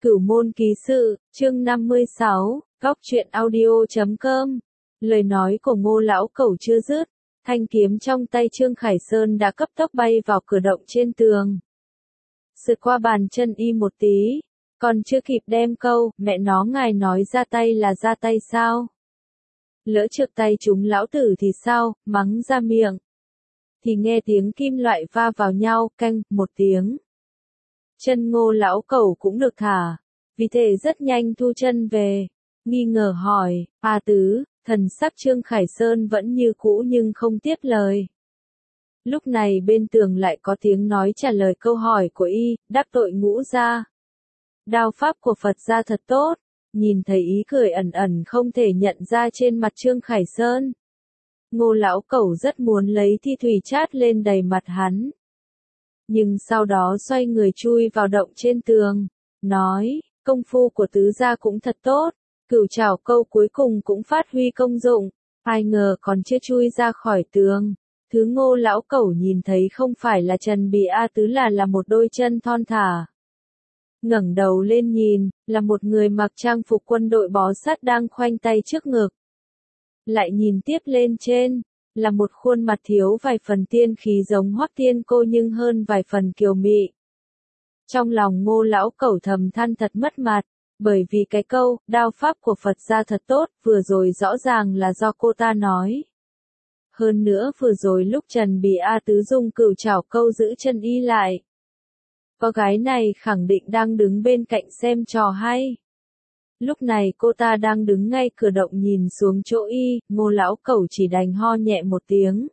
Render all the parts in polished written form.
Cửu môn ký sự, chương 56, góc truyện audio.com. Lời nói của Ngô lão cẩu chưa dứt, thanh kiếm trong tay Trương Khải Sơn đã cấp tốc bay vào cửa động trên tường. Sượt qua bàn chân y một tí, còn chưa kịp đem câu, mẹ nó ngài nói ra tay là ra tay sao? Lỡ trượt tay chúng lão tử thì sao, mắng ra miệng. Thì nghe tiếng kim loại va vào nhau, canh, một tiếng. Chân Ngô lão cẩu cũng được thả, vì thế rất nhanh thu chân về, nghi ngờ hỏi, A Tứ, thần sắc Trương Khải Sơn vẫn như cũ nhưng không tiếp lời. Lúc này bên tường lại có tiếng nói trả lời câu hỏi của y, đắc tội Ngũ gia. Đao pháp của Phật gia thật tốt, nhìn thấy ý cười ẩn ẩn không thể nhận ra trên mặt Trương Khải Sơn. Ngô lão cẩu rất muốn lấy thi thủy chát lên đầy mặt hắn. Nhưng sau đó xoay người chui vào động trên tường, nói, công phu của tứ gia cũng thật tốt, cửu trảo câu cuối cùng cũng phát huy công dụng, ai ngờ còn chưa chui ra khỏi tường. Thứ Ngô lão cẩu nhìn thấy không phải là Trần Bì A Tứ là một đôi chân thon thả. Ngẩng đầu lên nhìn, là một người mặc trang phục quân đội bó sát đang khoanh tay trước ngực. Lại nhìn tiếp lên trên, là một khuôn mặt thiếu vài phần tiên khí giống Hoắc Tiên Cô nhưng hơn vài phần kiều mị. Trong lòng Ngô lão cẩu thầm than thật mất mặt, bởi vì cái câu, đao pháp của Phật gia thật tốt, vừa rồi rõ ràng là do cô ta nói. Hơn nữa vừa rồi lúc Trần Bì A Tứ dùng cửu trảo câu giữ chân y lại. Cô gái này khẳng định đang đứng bên cạnh xem trò hay. Lúc này cô ta đang đứng ngay cửa động nhìn xuống chỗ y, Ngô lão cẩu chỉ đành ho nhẹ một tiếng.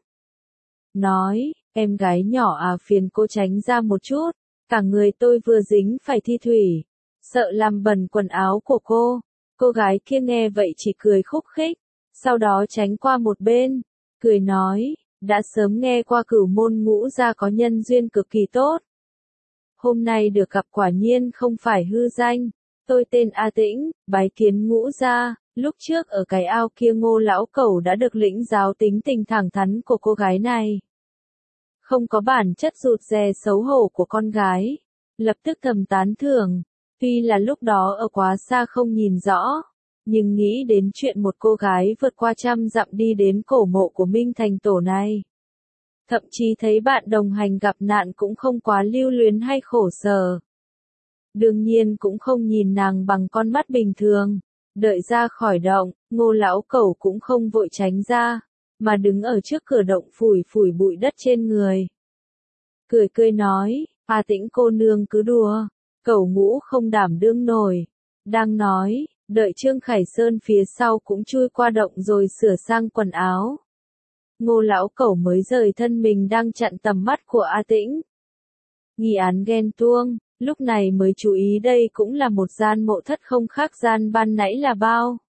Nói, em gái nhỏ à, phiền cô tránh ra một chút, cả người tôi vừa dính phải thi thủy, sợ làm bẩn quần áo của cô. Cô gái kia nghe vậy chỉ cười khúc khích, sau đó tránh qua một bên, cười nói, đã sớm nghe qua Cửu môn Ngũ gia có nhân duyên cực kỳ tốt. Hôm nay được gặp quả nhiên không phải hư danh. Tôi tên A Tĩnh, bái kiến Ngũ gia. Lúc trước ở cái ao kia Ngô lão cẩu đã được lĩnh giáo tính tình thẳng thắn của cô gái này. Không có bản chất rụt rè xấu hổ của con gái. Lập tức thầm tán thưởng. Tuy là lúc đó ở quá xa không nhìn rõ, nhưng nghĩ đến chuyện một cô gái vượt qua 100 dặm đi đến cổ mộ của Minh Thành Tổ này. Thậm chí thấy bạn đồng hành gặp nạn cũng không quá lưu luyến hay khổ sở. Đương nhiên cũng không nhìn nàng bằng con mắt bình thường. Đợi ra khỏi động, Ngô lão cẩu cũng không vội tránh ra, mà đứng ở trước cửa động phủi phủi bụi đất trên người. Cười cười nói, A Tĩnh cô nương cứ đùa, cẩu Ngũ không đảm đương nổi. Đang nói, đợi Trương Khải Sơn phía sau cũng chui qua động rồi sửa sang quần áo. Ngô lão cẩu mới rời thân mình đang chặn tầm mắt của A Tĩnh. Nghi án ghen tuông, lúc này mới chú ý đây cũng là một gian mộ thất không khác gian ban nãy là bao.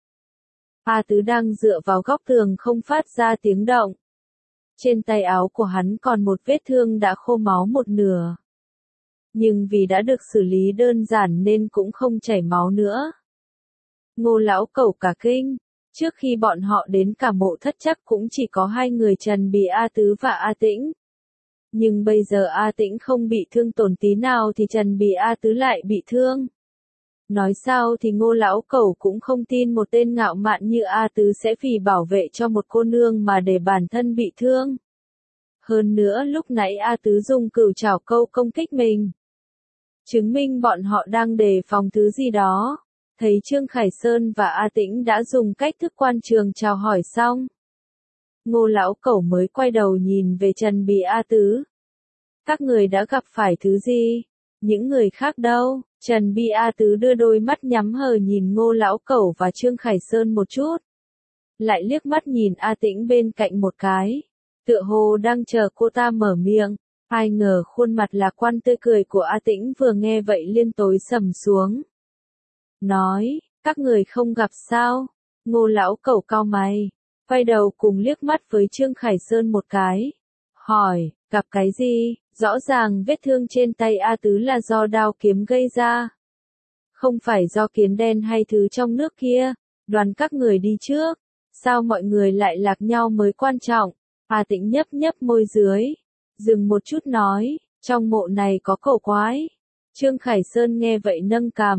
A Tứ đang dựa vào góc tường không phát ra tiếng động. Trên tay áo của hắn còn một vết thương đã khô máu một nửa. Nhưng vì đã được xử lý đơn giản nên cũng không chảy máu nữa. Ngô lão cẩu cả kinh. Trước khi bọn họ đến cả mộ thất chắc cũng chỉ có hai người Trần Bì A Tứ và A Tĩnh. Nhưng bây giờ A Tĩnh không bị thương tổn tí nào thì Trần Bì A Tứ lại bị thương. Nói sao thì Ngô lão cẩu cũng không tin một tên ngạo mạn như A Tứ sẽ vì bảo vệ cho một cô nương mà để bản thân bị thương. Hơn nữa lúc nãy A Tứ dùng cửu trảo câu công kích mình. Chứng minh bọn họ đang đề phòng thứ gì đó. Thấy Trương Khải Sơn và A Tĩnh đã dùng cách thức quan trường chào hỏi xong. Ngô lão cẩu mới quay đầu nhìn về Trần Bì A Tứ. Các người đã gặp phải thứ gì? Những người khác đâu? Trần Bì A Tứ đưa đôi mắt nhắm hờ nhìn Ngô lão cẩu và Trương Khải Sơn một chút. Lại liếc mắt nhìn A Tĩnh bên cạnh một cái. Tựa hồ đang chờ cô ta mở miệng. Ai ngờ khuôn mặt lạc quan tươi cười của A Tĩnh vừa nghe vậy liên tối sầm xuống. Nói, các người không gặp sao? Ngô lão cẩu cau mày, quay đầu cùng liếc mắt với Trương Khải Sơn một cái. Hỏi, gặp cái gì? Rõ ràng vết thương trên tay A Tứ là do đao kiếm gây ra. Không phải do kiến đen hay thứ trong nước kia. Đoàn các người đi trước. Sao mọi người lại lạc nhau mới quan trọng? A Tĩnh nhấp nhấp môi dưới. Dừng một chút nói, trong mộ này có cổ quái. Trương Khải Sơn nghe vậy nâng cằm.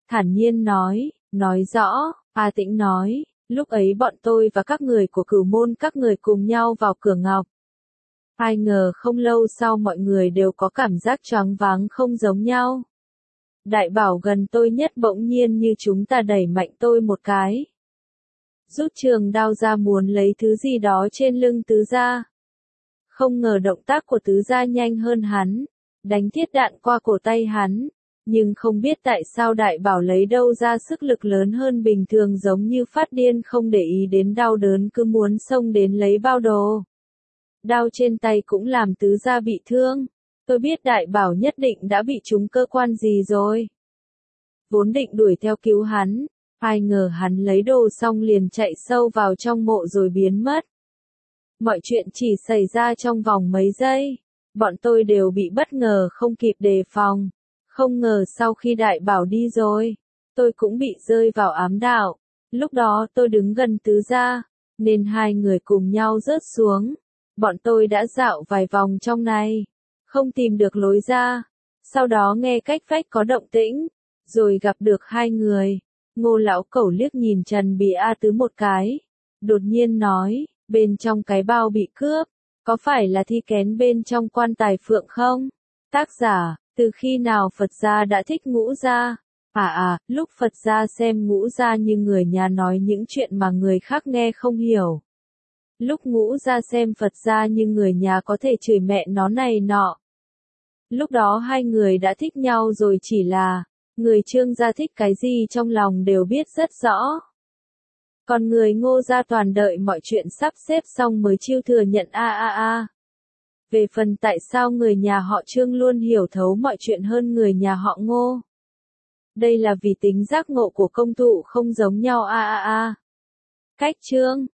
thản nhiên nói rõ, A Tĩnh nói, lúc ấy bọn tôi và các người của Cửu môn các người cùng nhau vào cửa ngọc. Ai ngờ không lâu sau mọi người đều có cảm giác choáng váng không giống nhau. Đại bảo gần tôi nhất bỗng nhiên như chúng ta đẩy mạnh tôi một cái. Rút trường đao ra muốn lấy thứ gì đó trên lưng tứ gia. Không ngờ động tác của tứ gia nhanh hơn hắn, đánh thiết đạn qua cổ tay hắn. Nhưng không biết tại sao đại bảo lấy đâu ra sức lực lớn hơn bình thường giống như phát điên không để ý đến đau đớn cứ muốn xông đến lấy bao đồ. Đao trên tay cũng làm tứ gia bị thương. Tôi biết đại bảo nhất định đã bị trúng cơ quan gì rồi. Vốn định đuổi theo cứu hắn, ai ngờ hắn lấy đồ xong liền chạy sâu vào trong mộ rồi biến mất. Mọi chuyện chỉ xảy ra trong vòng mấy giây. Bọn tôi đều bị bất ngờ không kịp đề phòng. Không ngờ sau khi đại bảo đi rồi, tôi cũng bị rơi vào ám đạo. Lúc đó tôi đứng gần tứ gia, nên hai người cùng nhau rớt xuống. Bọn tôi đã dạo vài vòng trong này, không tìm được lối ra. Sau đó nghe cách vách có động tĩnh, rồi gặp được hai người. Ngô lão cẩu liếc nhìn Trần Bì A Tứ một cái, đột nhiên nói, bên trong cái bao bị cướp, có phải là thi kén bên trong quan tài phượng không? Tác giả, từ khi nào Phật gia đã thích Ngũ gia? Lúc Phật gia xem Ngũ gia như người nhà nói những chuyện mà người khác nghe không hiểu. Lúc Ngũ gia xem Phật gia như người nhà có thể chửi mẹ nó này nọ. Lúc đó hai người đã thích nhau rồi, chỉ là người Trương gia thích cái gì trong lòng đều biết rất rõ. Còn người Ngô gia toàn đợi mọi chuyện sắp xếp xong mới chịu thừa nhận Về phần tại sao người nhà họ Trương luôn hiểu thấu mọi chuyện hơn người nhà họ Ngô. Đây là vì tính giác ngộ của công thụ không giống nhau Cách Trương